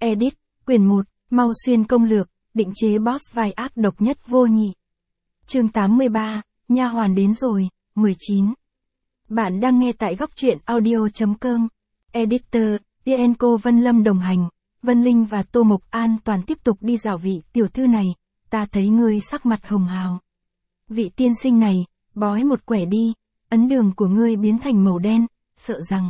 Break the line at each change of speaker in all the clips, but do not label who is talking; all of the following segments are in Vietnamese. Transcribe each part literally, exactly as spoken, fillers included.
Edit, quyển một, Mau Xuyên công lược, định chế boss vai ác độc nhất vô nhị. Chương tám mươi ba, nha hoàn đến rồi, mười chín. Bạn đang nghe tại góc truyện audio chấm com. Editor, Tienco Vân Lâm đồng hành, Vân Linh và Tô Mộc An toàn tiếp tục đi dạo vị tiểu thư này, ta thấy ngươi sắc mặt hồng hào. Vị tiên sinh này, bói một quẻ đi, ấn đường của ngươi biến thành màu đen, sợ rằng.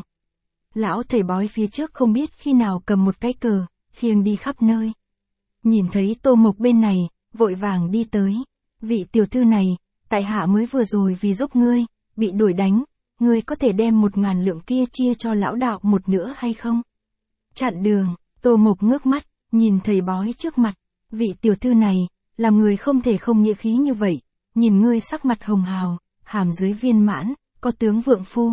Lão thầy bói phía trước không biết khi nào cầm một cái cờ, khiêng đi khắp nơi. Nhìn thấy Tô Mộc bên này, vội vàng đi tới. Vị tiểu thư này, tại hạ mới vừa rồi vì giúp ngươi, bị đuổi đánh, ngươi có thể đem một ngàn lượng kia chia cho lão đạo một nữa hay không? Chặn đường, Tô Mộc ngước mắt, nhìn thầy bói trước mặt. Vị tiểu thư này, làm người không thể không nghĩa khí như vậy, nhìn ngươi sắc mặt hồng hào, hàm dưới viên mãn, có tướng vượng phu.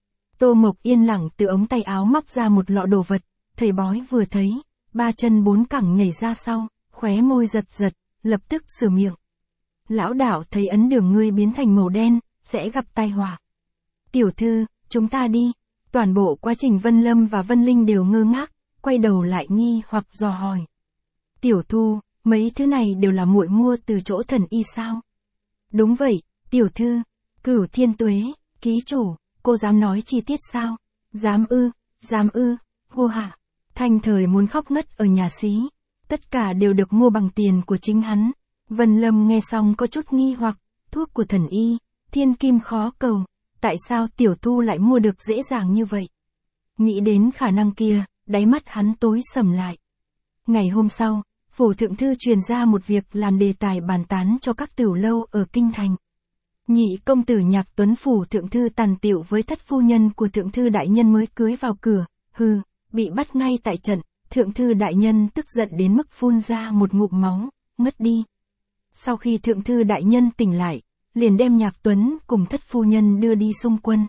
Tô Mộc yên lặng từ ống tay áo móc ra một lọ đồ vật, thầy bói vừa thấy, ba chân bốn cẳng nhảy ra sau, khóe môi giật giật, lập tức sửa miệng. Lão đạo thấy ấn đường ngươi biến thành màu đen, sẽ gặp tai họa. Tiểu thư, chúng ta đi. Toàn bộ quá trình Vân Lâm và Vân Linh đều ngơ ngác, quay đầu lại nghi hoặc dò hỏi. Tiểu Thu, mấy thứ này đều là muội mua từ chỗ thần y sao? Đúng vậy, tiểu thư. Cửu Thiên Tuế, ký chủ, cô dám nói chi tiết sao? Dám ư, dám ư, hô hạ. Thanh Thời muốn khóc ngất ở nhà xí. Tất cả đều được mua bằng tiền của chính hắn. Vân Lâm nghe xong có chút nghi hoặc, thuốc của thần y, thiên kim khó cầu, tại sao tiểu Thu lại mua được dễ dàng như vậy? Nghĩ đến khả năng kia, đáy mắt hắn tối sầm lại. Ngày hôm sau, phủ thượng thư truyền ra một việc làm đề tài bàn tán cho các tửu lâu ở kinh thành. Nhị công tử Nhạc Tuấn phủ thượng thư tàn tiệu với thất phu nhân của thượng thư đại nhân mới cưới vào cửa, hừ, bị bắt ngay tại trận, thượng thư đại nhân tức giận đến mức phun ra một ngụm máu, ngất đi. Sau khi thượng thư đại nhân tỉnh lại, liền đem Nhạc Tuấn cùng thất phu nhân đưa đi xung quân.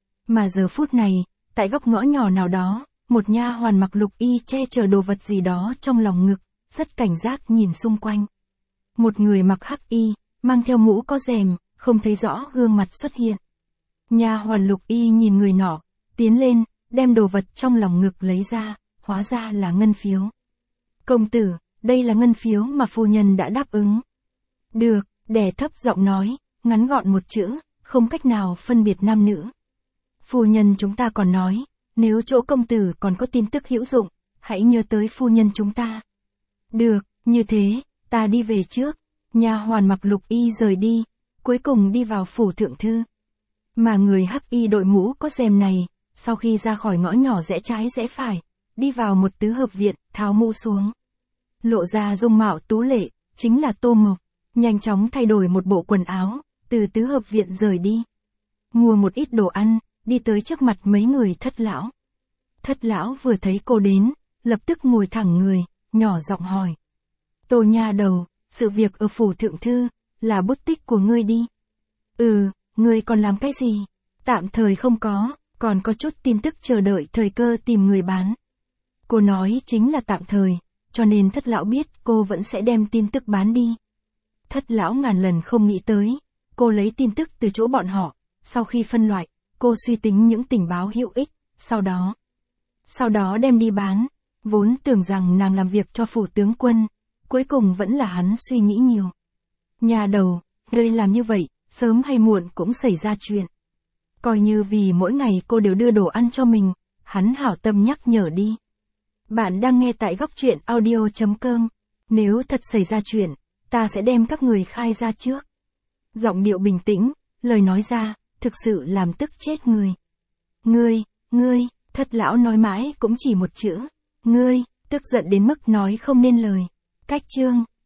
Mà giờ phút này, tại góc ngõ nhỏ nào đó, một nha hoàn mặc lục y che chở đồ vật gì đó trong lòng ngực, rất cảnh giác nhìn xung quanh. Một người mặc hắc y, mang theo mũ có rèm, không thấy rõ gương mặt xuất hiện. Nha hoàn lục y nhìn người nọ, tiến lên, đem đồ vật trong lòng ngực lấy ra, hóa ra là ngân phiếu. Công tử, đây là ngân phiếu mà phu nhân đã đáp ứng. Được, đè thấp giọng nói, ngắn gọn một chữ, không cách nào phân biệt nam nữ. Phu nhân chúng ta còn nói, nếu chỗ công tử còn có tin tức hữu dụng, hãy nhớ tới phu nhân chúng ta. Được, như thế, ta đi về trước. Nha hoàn mặc lục y rời đi, cuối cùng đi vào phủ thượng thư. Mà người hắc y đội mũ có rèm này, sau khi ra khỏi ngõ nhỏ rẽ trái rẽ phải, đi vào một tứ hợp viện, tháo mũ xuống. Lộ ra dung mạo tú lệ, chính là Tô Mộc. Nhanh chóng thay đổi một bộ quần áo, từ tứ hợp viện rời đi. Mua một ít đồ ăn, đi tới trước mặt mấy người thất lão. Thất lão vừa thấy cô đến, lập tức ngồi thẳng người, nhỏ giọng hỏi. Tô nha đầu, sự việc ở phủ thượng thư, là bút tích của ngươi đi. Ừ, ngươi còn làm cái gì? Tạm thời không có, còn có chút tin tức chờ đợi thời cơ tìm người bán. Cô nói chính là tạm thời, cho nên thất lão biết cô vẫn sẽ đem tin tức bán đi. Thất lão ngàn lần không nghĩ tới, cô lấy tin tức từ chỗ bọn họ, sau khi phân loại, cô suy tính những tình báo hữu ích, sau đó, sau đó đem đi bán, vốn tưởng rằng nàng làm việc cho phủ tướng quân, cuối cùng vẫn là hắn suy nghĩ nhiều. Nhà đầu, ngươi làm như vậy, sớm hay muộn cũng xảy ra chuyện. Coi như vì mỗi ngày cô đều đưa đồ ăn cho mình, hắn hảo tâm nhắc nhở đi. Bạn đang nghe tại góc truyện audio chấm com, nếu thật xảy ra chuyện, ta sẽ đem các người khai ra trước. Giọng điệu bình tĩnh, lời nói ra, thực sự làm tức chết người. Ngươi, ngươi, thất lão nói mãi cũng chỉ một chữ. Ngươi, tức giận đến mức nói không nên lời. Cách chương.